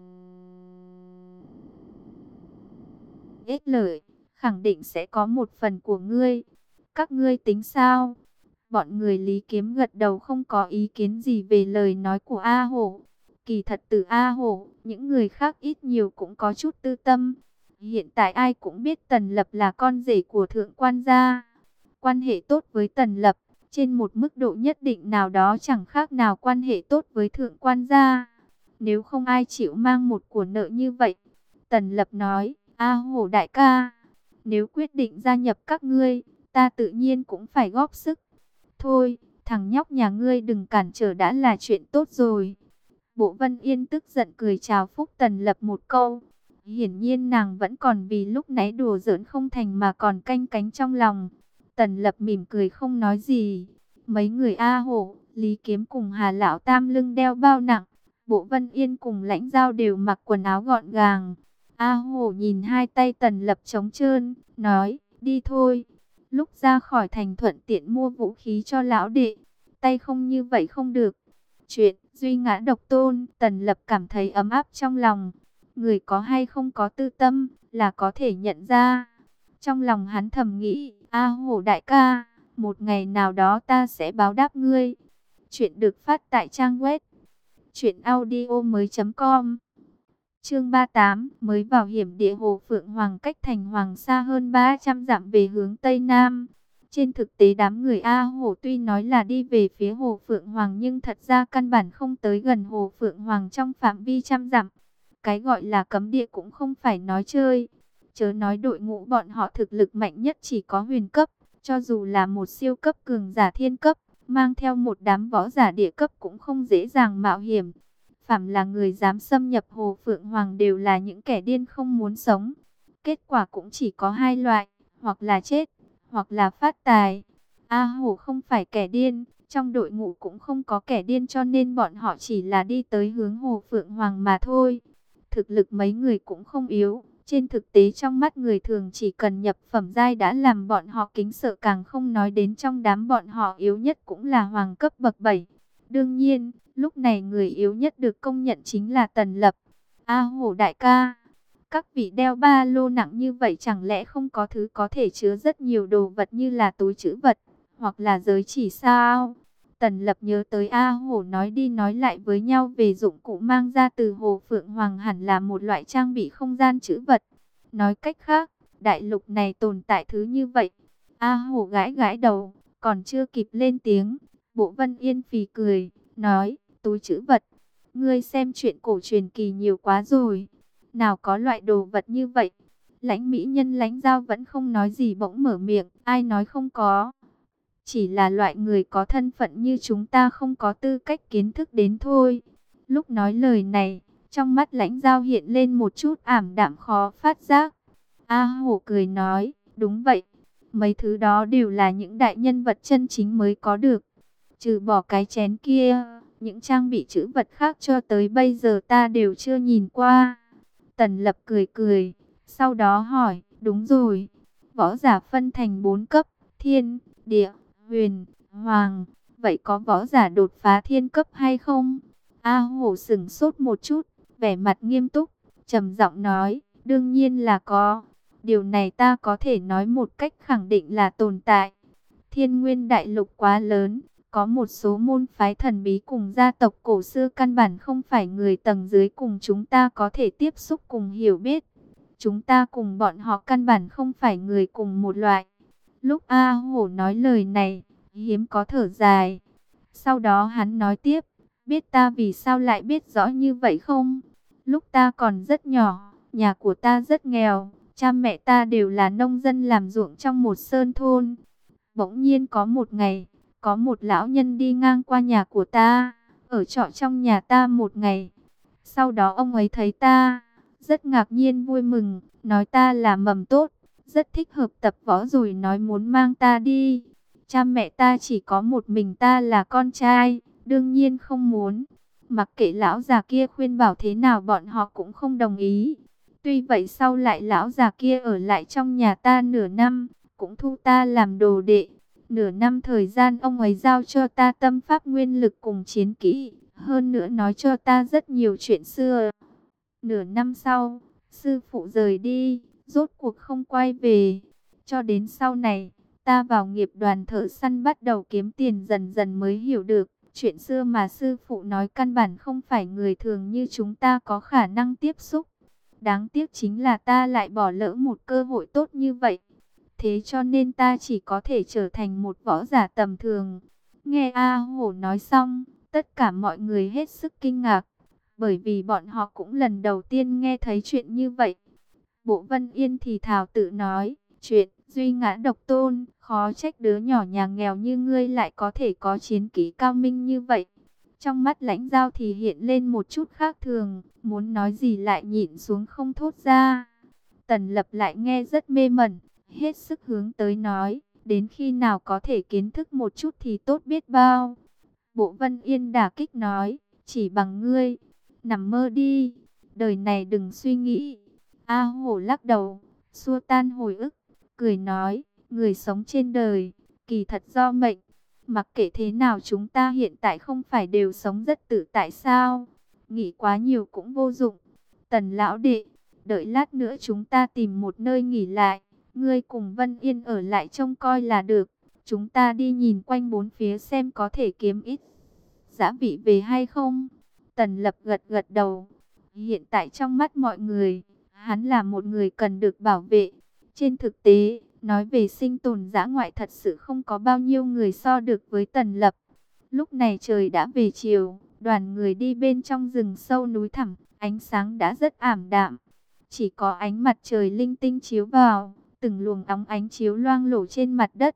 ích lợi, khẳng định sẽ có một phần của ngươi. Các ngươi tính sao? Bọn người Lý Kiếm gật đầu không có ý kiến gì về lời nói của A Hổ. Kỳ thật từ A Hổ, những người khác ít nhiều cũng có chút tư tâm. Hiện tại ai cũng biết Tần Lập là con rể của thượng quan gia. Quan hệ tốt với Tần Lập, trên một mức độ nhất định nào đó chẳng khác nào quan hệ tốt với thượng quan gia. Nếu không ai chịu mang một của nợ như vậy. Tần Lập nói, A Hổ đại ca, nếu quyết định gia nhập các ngươi, ta tự nhiên cũng phải góp sức. Thôi, thằng nhóc nhà ngươi đừng cản trở đã là chuyện tốt rồi. Bộ Vân Yên tức giận cười chào phúc Tần Lập một câu. Hiển nhiên nàng vẫn còn vì lúc nãy đùa giỡn không thành mà còn canh cánh trong lòng. Tần Lập mỉm cười không nói gì. Mấy người A Hổ, Lý Kiếm cùng Hà Lão Tam lưng đeo bao nặng. Bộ Vân Yên cùng Lãnh Giao đều mặc quần áo gọn gàng. A Hổ nhìn hai tay Tần Lập trống trơn, nói, đi thôi. Lúc ra khỏi thành thuận tiện mua vũ khí cho lão đệ, tay không như vậy không được. Chuyện duy ngã độc tôn, Tần Lập cảm thấy ấm áp trong lòng. Người có hay không có tư tâm là có thể nhận ra. Trong lòng hắn thầm nghĩ, A Hổ đại ca, một ngày nào đó ta sẽ báo đáp ngươi. Chuyện được phát tại trang web truyện audio mới chấm com. Chương ba mươi tám, mới vào hiểm địa Hồ Phượng Hoàng cách thành Hoàng xa hơn ba trăm dặm về hướng Tây Nam. Trên thực tế đám người A Hổ tuy nói là đi về phía Hồ Phượng Hoàng nhưng thật ra căn bản không tới gần Hồ Phượng Hoàng trong phạm vi trăm dặm. Cái gọi là cấm địa cũng không phải nói chơi. Chớ nói đội ngũ bọn họ thực lực mạnh nhất chỉ có huyền cấp, cho dù là một siêu cấp cường giả thiên cấp, mang theo một đám võ giả địa cấp cũng không dễ dàng mạo hiểm. Phàm là người dám xâm nhập Hồ Phượng Hoàng đều là những kẻ điên không muốn sống. Kết quả cũng chỉ có hai loại, hoặc là chết, hoặc là phát tài. A Hổ không phải kẻ điên, trong đội ngũ cũng không có kẻ điên cho nên bọn họ chỉ là đi tới hướng Hồ Phượng Hoàng mà thôi. Thực lực mấy người cũng không yếu, trên thực tế trong mắt người thường chỉ cần nhập phẩm giai đã làm bọn họ kính sợ, càng không nói đến trong đám bọn họ yếu nhất cũng là hoàng cấp bậc bảy. Đương nhiên, lúc này người yếu nhất được công nhận chính là Tần Lập. A Hổ đại ca, các vị đeo ba lô nặng như vậy chẳng lẽ không có thứ có thể chứa rất nhiều đồ vật như là túi trữ vật, hoặc là giới chỉ sao? Tần Lập nhớ tới A Hổ nói đi nói lại với nhau về dụng cụ mang ra từ Hồ Phượng Hoàng hẳn là một loại trang bị không gian trữ vật. Nói cách khác, đại lục này tồn tại thứ như vậy. A Hổ gãi gãi đầu, còn chưa kịp lên tiếng. Bộ Vân Yên phì cười, nói, túi trữ vật. Ngươi xem chuyện cổ truyền kỳ nhiều quá rồi. Nào có loại đồ vật như vậy. Lãnh mỹ nhân Lãnh Giao vẫn không nói gì bỗng mở miệng, ai nói không có. chỉ là loại người có thân phận như chúng ta không có tư cách kiến thức đến thôi. Lúc nói lời này, trong mắt Lãnh Dao hiện lên một chút ảm đạm khó phát giác. A Hổ cười nói, đúng vậy, mấy thứ đó đều là những đại nhân vật chân chính mới có được. Trừ bỏ cái chén kia, những trang bị trữ vật khác cho tới bây giờ ta đều chưa nhìn qua. Tần Lập cười cười, sau đó hỏi, đúng rồi, võ giả phân thành bốn cấp, thiên, địa, huyền, hoàng, vậy có võ giả đột phá thiên cấp hay không? A Hổ sững sốt một chút, vẻ mặt nghiêm túc, trầm giọng nói, đương nhiên là có. Điều này ta có thể nói một cách khẳng định là tồn tại. Thiên Nguyên Đại Lục quá lớn, có một số môn phái thần bí cùng gia tộc cổ xưa căn bản không phải người tầng dưới cùng chúng ta có thể tiếp xúc cùng hiểu biết. Chúng ta cùng bọn họ căn bản không phải người cùng một loại. Lúc A Hổ nói lời này, hiếm có thở dài. Sau đó hắn nói tiếp, biết ta vì sao lại biết rõ như vậy không? Lúc ta còn rất nhỏ, nhà của ta rất nghèo, cha mẹ ta đều là nông dân làm ruộng trong một sơn thôn. Bỗng nhiên có một ngày, có một lão nhân đi ngang qua nhà của ta, ở trọ trong nhà ta một ngày. Sau đó ông ấy thấy ta, rất ngạc nhiên vui mừng, nói ta là mầm tốt, rất thích hợp tập võ rồi nói muốn mang ta đi. Cha mẹ ta chỉ có một mình ta là con trai, đương nhiên không muốn. Mặc kệ lão già kia khuyên bảo thế nào bọn họ cũng không đồng ý. Tuy vậy sau lại lão già kia ở lại trong nhà ta nửa năm, cũng thu ta làm đồ đệ. Nửa năm thời gian ông ấy giao cho ta tâm pháp nguyên lực cùng chiến kỹ, hơn nữa nói cho ta rất nhiều chuyện xưa. Nửa năm sau, sư phụ rời đi, rốt cuộc không quay về. Cho đến sau này, ta vào nghiệp đoàn thợ săn bắt đầu kiếm tiền dần dần mới hiểu được. Chuyện xưa mà sư phụ nói căn bản không phải người thường như chúng ta có khả năng tiếp xúc. Đáng tiếc chính là ta lại bỏ lỡ một cơ hội tốt như vậy. Thế cho nên ta chỉ có thể trở thành một võ giả tầm thường. Nghe A Hổ nói xong, tất cả mọi người hết sức kinh ngạc. Bởi vì bọn họ cũng lần đầu tiên nghe thấy chuyện như vậy. Bộ Vân Yên thì thào tự nói, chuyện duy ngã độc tôn, khó trách đứa nhỏ nhà nghèo như ngươi lại có thể có chiến kỹ cao minh như vậy. Trong mắt Lãnh Dao thì hiện lên một chút khác thường, muốn nói gì lại nhịn xuống không thốt ra. Tần Lập lại nghe rất mê mẩn, hết sức hướng tới nói, đến khi nào có thể kiến thức một chút thì tốt biết bao. Bộ Vân Yên đả kích nói, chỉ bằng ngươi, nằm mơ đi, đời này đừng suy nghĩ. A Hổ lắc đầu, xua tan hồi ức, cười nói, người sống trên đời, kỳ thật do mệnh. Mặc kệ thế nào chúng ta hiện tại không phải đều sống rất tự tại sao? Nghĩ quá nhiều cũng vô dụng. Tần lão đệ, đợi lát nữa chúng ta tìm một nơi nghỉ lại. Ngươi cùng Vân Yên ở lại trông coi là được. Chúng ta đi nhìn quanh bốn phía xem có thể kiếm ít giá vị về hay không. Tần Lập gật gật đầu. Hiện tại trong mắt mọi người, hắn là một người cần được bảo vệ. Trên thực tế, nói về sinh tồn dã ngoại thật sự không có bao nhiêu người so được với Tần Lập. Lúc này trời đã về chiều, đoàn người đi bên trong rừng sâu núi thẳm, ánh sáng đã rất ảm đạm. Chỉ có ánh mặt trời linh tinh chiếu vào, từng luồng óng ánh chiếu loang lổ trên mặt đất.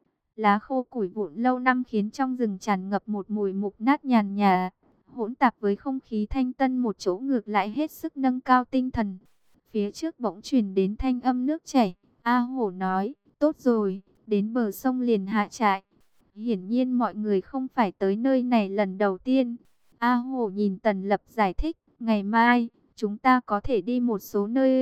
Lá khô củi vụn lâu năm khiến trong rừng tràn ngập một mùi mục nát nhàn nhạt, hỗn tạp với không khí thanh tân một chỗ ngược lại hết sức nâng cao tinh thần. Phía trước bỗng truyền đến thanh âm nước chảy. A Hổ nói, tốt rồi, đến bờ sông liền hạ trại. Hiển nhiên mọi người không phải tới nơi này lần đầu tiên. A Hổ nhìn Tần Lập giải thích, ngày mai, chúng ta có thể đi một số nơi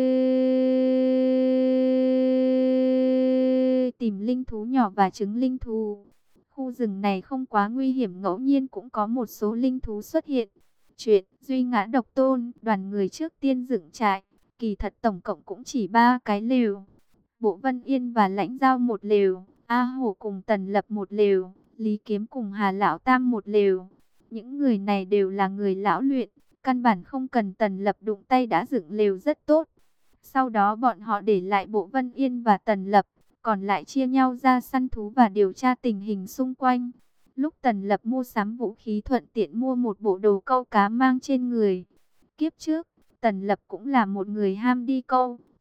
tìm linh thú nhỏ và trứng linh thú. Khu rừng này không quá nguy hiểm, ngẫu nhiên cũng có một số linh thú xuất hiện. Chuyện duy ngã độc tôn, đoàn người trước tiên dựng trại. Kỳ thật tổng cộng cũng chỉ ba cái lều. Bộ Vân Yên và Lãnh Dao một lều, A Hổ cùng Tần Lập một lều, Lý Kiếm cùng Hà Lão Tam một lều. Những người này đều là người lão luyện, căn bản không cần Tần Lập đụng tay đã dựng lều rất tốt. Sau đó bọn họ để lại Bộ Vân Yên và Tần Lập, còn lại chia nhau ra săn thú và điều tra tình hình xung quanh. Lúc Tần Lập mua sắm vũ khí thuận tiện mua một bộ đồ câu cá mang trên người. Kiếp trước, Tần Lập cũng là một người ham đi câu,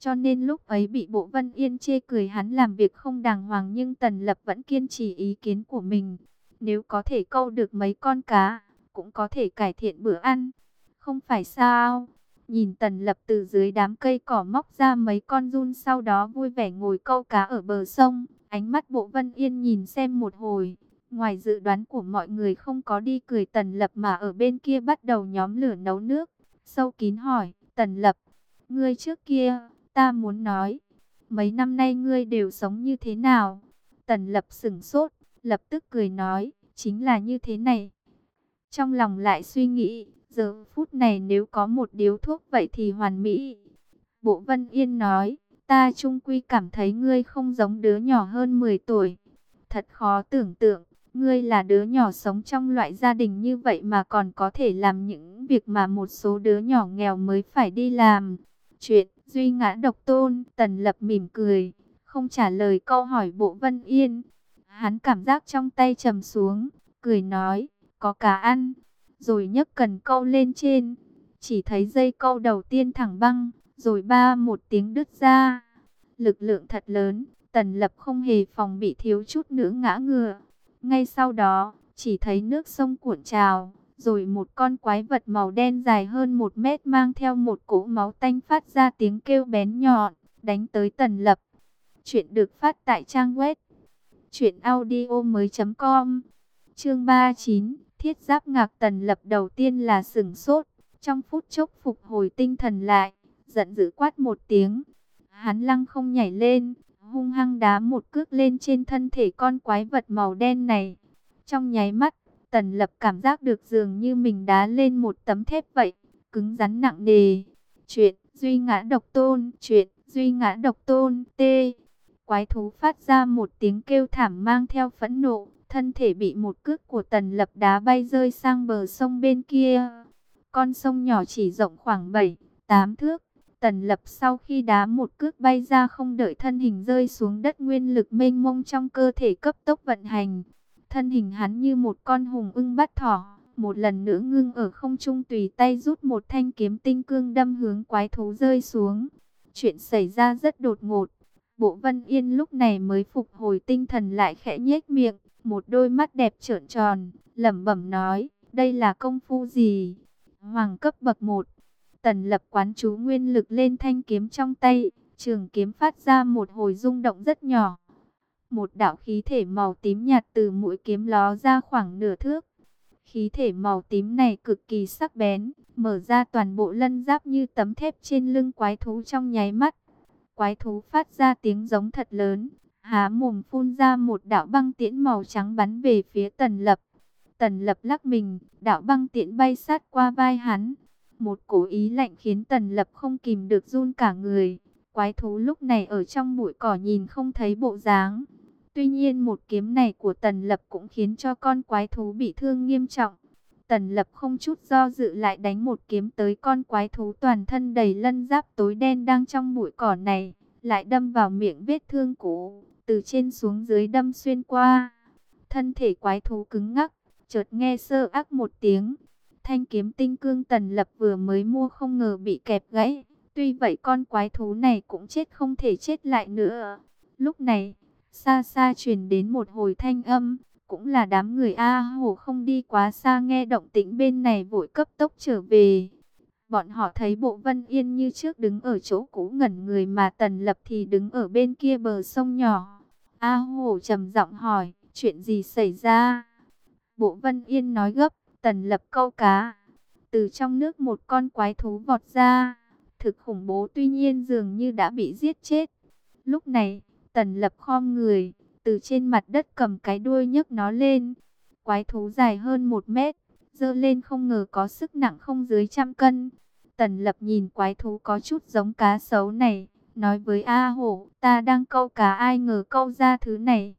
Cho nên lúc ấy bị Bộ Vân Yên chê cười hắn làm việc không đàng hoàng, nhưng Tần Lập vẫn kiên trì ý kiến của mình. Nếu có thể câu được mấy con cá, cũng có thể cải thiện bữa ăn. Không phải sao? Nhìn Tần Lập từ dưới đám cây cỏ móc ra mấy con giun, sau đó vui vẻ ngồi câu cá ở bờ sông. Ánh mắt Bộ Vân Yên nhìn xem một hồi. Ngoài dự đoán của mọi người không có đi cười Tần Lập, mà ở bên kia bắt đầu nhóm lửa nấu nước. Sâu kín hỏi, Tần Lập, ngươi trước kia, ta muốn nói, mấy năm nay ngươi đều sống như thế nào? Tần Lập sững sốt, lập tức cười nói, chính là như thế này. Trong lòng lại suy nghĩ, giờ phút này nếu có một điếu thuốc vậy thì hoàn mỹ. Bộ Vân Yên nói, ta chung quy cảm thấy ngươi không giống đứa nhỏ hơn mười tuổi. Thật khó tưởng tượng, ngươi là đứa nhỏ sống trong loại gia đình như vậy mà còn có thể làm những việc mà một số đứa nhỏ nghèo mới phải đi làm. Chuyện duy ngã độc tôn. Tần Lập mỉm cười, không trả lời câu hỏi Bộ Vân Yên. Hắn cảm giác trong tay trầm xuống, cười nói, có cá ăn. Rồi nhấc cần câu lên trên. Chỉ thấy dây câu đầu tiên thẳng băng, rồi ba một tiếng đứt ra. Lực lượng thật lớn, Tần Lập không hề phòng bị, thiếu chút nữa ngã ngửa. Ngay sau đó, chỉ thấy nước sông cuộn trào, rồi một con quái vật màu đen dài hơn một mét mang theo một cỗ máu tanh phát ra tiếng kêu bén nhọn, đánh tới Tần Lập. Chuyện được phát tại trang web truyện audio mới chấm com. Chương ba mươi chín, Thiết Giáp Ngạc. Tần Lập đầu tiên là sửng sốt, trong phút chốc phục hồi tinh thần lại, giận dữ quát một tiếng. Hắn lăng không nhảy lên, hung hăng đá một cước lên trên thân thể con quái vật màu đen này. Trong nháy mắt, Tần Lập cảm giác được dường như mình đá lên một tấm thép vậy, cứng rắn nặng nề. Chuyện duy ngã độc tôn. Chuyện duy ngã độc tôn. T. Quái thú phát ra một tiếng kêu thảm mang theo phẫn nộ, thân thể bị một cước của Tần Lập đá bay rơi sang bờ sông bên kia. Con sông nhỏ chỉ rộng khoảng bảy, tám thước. Tần Lập sau khi đá một cước bay ra, không đợi thân hình rơi xuống đất, nguyên lực mênh mông trong cơ thể cấp tốc vận hành. Thân hình hắn như một con hùng ưng bắt thỏ, một lần nữa ngưng ở không trung, tùy tay rút một thanh kiếm tinh cương đâm hướng quái thú rơi xuống. Chuyện xảy ra rất đột ngột. Bộ Vân Yên lúc này mới phục hồi tinh thần lại, khẽ nhếch miệng, một đôi mắt đẹp trợn tròn, lẩm bẩm nói, đây là công phu gì? Hoàng cấp bậc một. Tần Lập quán chú nguyên lực lên thanh kiếm trong tay, trường kiếm phát ra một hồi rung động rất nhỏ. Một đạo khí thể màu tím nhạt từ mũi kiếm ló ra khoảng nửa thước. Khí thể màu tím này cực kỳ sắc bén, mở ra toàn bộ lân giáp như tấm thép trên lưng quái thú trong nháy mắt. Quái thú phát ra tiếng giống thật lớn, há mồm phun ra một đạo băng tiễn màu trắng bắn về phía Tần Lập. Tần Lập lắc mình, đạo băng tiễn bay sát qua vai hắn. Một cổ ý lạnh khiến Tần Lập không kìm được run cả người. Quái thú lúc này ở trong bụi cỏ nhìn không thấy bộ dáng. Tuy nhiên một kiếm này của Tần Lập cũng khiến cho con quái thú bị thương nghiêm trọng. Tần Lập không chút do dự lại đánh một kiếm tới con quái thú toàn thân đầy lân giáp tối đen đang trong bụi cỏ này, lại đâm vào miệng vết thương cũ, từ trên xuống dưới đâm xuyên qua. Thân thể quái thú cứng ngắc, chợt nghe sơ ác một tiếng. Thanh kiếm tinh cương Tần Lập vừa mới mua không ngờ bị kẹp gãy. Tuy vậy con quái thú này cũng chết không thể chết lại nữa. Lúc này, xa xa truyền đến một hồi thanh âm. Cũng là đám người A Hổ không đi quá xa, nghe động tĩnh bên này vội cấp tốc trở về. Bọn họ thấy Bộ Vân Yên như trước đứng ở chỗ cũ ngẩn người, mà Tần Lập thì đứng ở bên kia bờ sông nhỏ. A Hổ trầm giọng hỏi, chuyện gì xảy ra? Bộ Vân Yên nói gấp, Tần Lập câu cá. Từ trong nước một con quái thú vọt ra, thực khủng bố, tuy nhiên dường như đã bị giết chết. Lúc này, Tần Lập khom người, từ trên mặt đất cầm cái đuôi nhấc nó lên. Quái thú dài hơn một mét, giơ lên không ngờ có sức nặng không dưới trăm cân. Tần Lập nhìn quái thú có chút giống cá sấu này, nói với A Hổ, ta đang câu cá ai ngờ câu ra thứ này.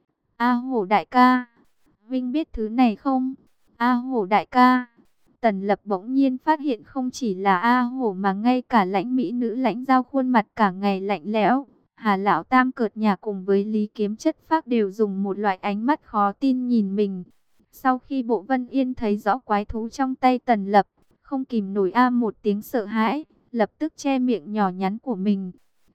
A Hổ đại ca, Vinh biết thứ này không? A Hổ đại ca. Tần Lập bỗng nhiên phát hiện không chỉ là A Hổ mà ngay cả lãnh mỹ nữ Lãnh Giao khuôn mặt cả ngày lạnh lẽo, Hà Lão Tam cợt nhả cùng với Lý Kiếm Chất Phác đều dùng một loại ánh mắt khó tin nhìn mình. Sau khi Bộ Vân Yên thấy rõ quái thú trong tay Tần Lập, không kìm nổi a một tiếng sợ hãi, lập tức che miệng nhỏ nhắn của mình.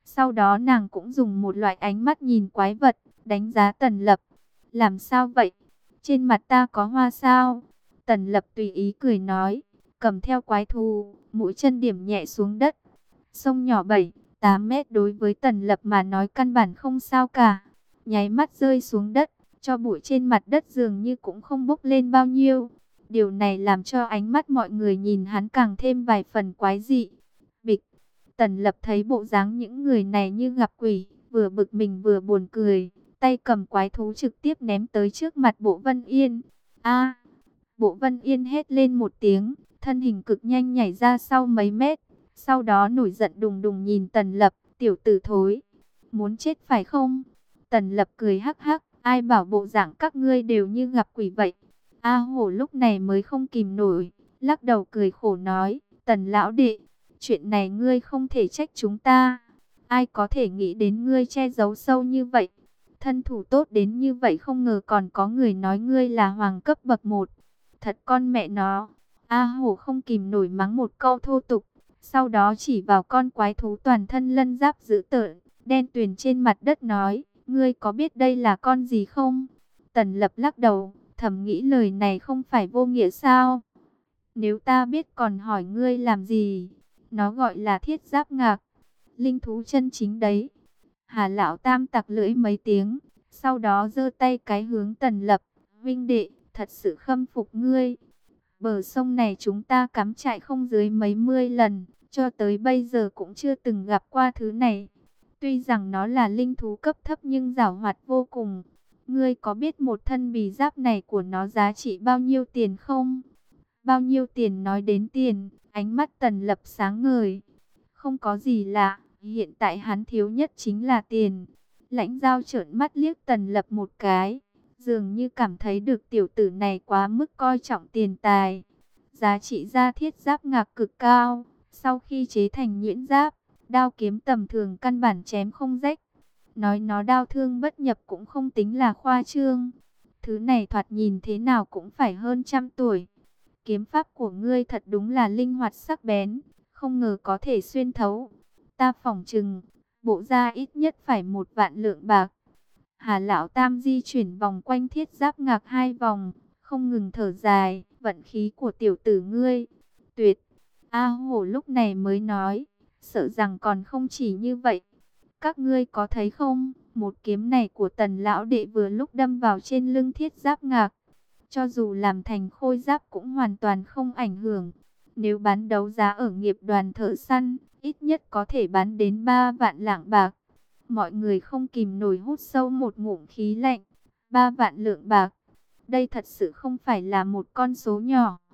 Sau đó nàng cũng dùng một loại ánh mắt nhìn quái vật, đánh giá Tần Lập. Làm sao vậy? Trên mặt ta có hoa sao? Tần Lập tùy ý cười nói, cầm theo quái thú, mũi chân điểm nhẹ xuống đất. Sông nhỏ bảy, tám mét đối với Tần Lập mà nói căn bản không sao cả. Nháy mắt rơi xuống đất, cho bụi trên mặt đất dường như cũng không bốc lên bao nhiêu. Điều này làm cho ánh mắt mọi người nhìn hắn càng thêm vài phần quái dị. Bịch, Tần Lập thấy bộ dáng những người này như gặp quỷ, vừa bực mình vừa buồn cười. Tay cầm quái thú trực tiếp ném tới trước mặt Bộ Vân Yên. A! Bộ Vân Yên hét lên một tiếng, thân hình cực nhanh nhảy ra sau mấy mét. Sau đó nổi giận đùng đùng nhìn Tần Lập, tiểu tử thối. Muốn chết phải không? Tần Lập cười hắc hắc, ai bảo bộ dạng các ngươi đều như gặp quỷ vậy. A Hổ lúc này mới không kìm nổi, lắc đầu cười khổ nói, Tần lão đệ, chuyện này ngươi không thể trách chúng ta. Ai có thể nghĩ đến ngươi che giấu sâu như vậy. Thân thủ tốt đến như vậy không ngờ còn có người nói ngươi là hoàng cấp bậc một. Thật con mẹ nó. A Hổ không kìm nổi mắng một câu thô tục. Sau đó chỉ vào con quái thú toàn thân lân giáp dữ tợn, đen tuyền trên mặt đất nói, ngươi có biết đây là con gì không? Tần Lập lắc đầu, thầm nghĩ lời này không phải vô nghĩa sao? Nếu ta biết còn hỏi ngươi làm gì? Nó gọi là thiết giáp ngạc. Linh thú chân chính đấy. Hà Lão Tam tặc lưỡi mấy tiếng, sau đó giơ tay cái hướng Tần Lập, vinh đệ, thật sự khâm phục ngươi. Bờ sông này chúng ta cắm trại không dưới mấy mươi lần, cho tới bây giờ cũng chưa từng gặp qua thứ này. Tuy rằng nó là linh thú cấp thấp nhưng giảo hoạt vô cùng. Ngươi có biết một thân bì giáp này của nó giá trị bao nhiêu tiền không? Bao nhiêu tiền? Nói đến tiền, ánh mắt Tần Lập sáng ngời. Không có gì lạ, hiện tại hắn thiếu nhất chính là tiền. Lãnh Giao trợn mắt liếc Tần Lập một cái, dường như cảm thấy được tiểu tử này quá mức coi trọng tiền tài. Giá trị da thiết giáp ngạc cực cao, sau khi chế thành nhuyễn giáp, đao kiếm tầm thường căn bản chém không rách. Nói nó đao thương bất nhập cũng không tính là khoa trương. Thứ này thoạt nhìn thế nào cũng phải hơn trăm tuổi. Kiếm pháp của ngươi thật đúng là linh hoạt sắc bén, không ngờ có thể xuyên thấu. Ta phỏng chừng, bộ da ít nhất phải một vạn lượng bạc. Hà Lão Tam di chuyển vòng quanh thiết giáp ngạc hai vòng, không ngừng thở dài, vận khí của tiểu tử ngươi. Tuyệt! A Hổ lúc này mới nói, sợ rằng còn không chỉ như vậy. Các ngươi có thấy không, một kiếm này của Tần lão đệ vừa lúc đâm vào trên lưng thiết giáp ngạc. Cho dù làm thành khôi giáp cũng hoàn toàn không ảnh hưởng. Nếu bán đấu giá ở nghiệp đoàn thợ săn, ít nhất có thể bán đến ba vạn lạng bạc. Mọi người không kìm nổi hút sâu một ngụm khí lạnh. Ba vạn lượng bạc. Đây thật sự không phải là một con số nhỏ.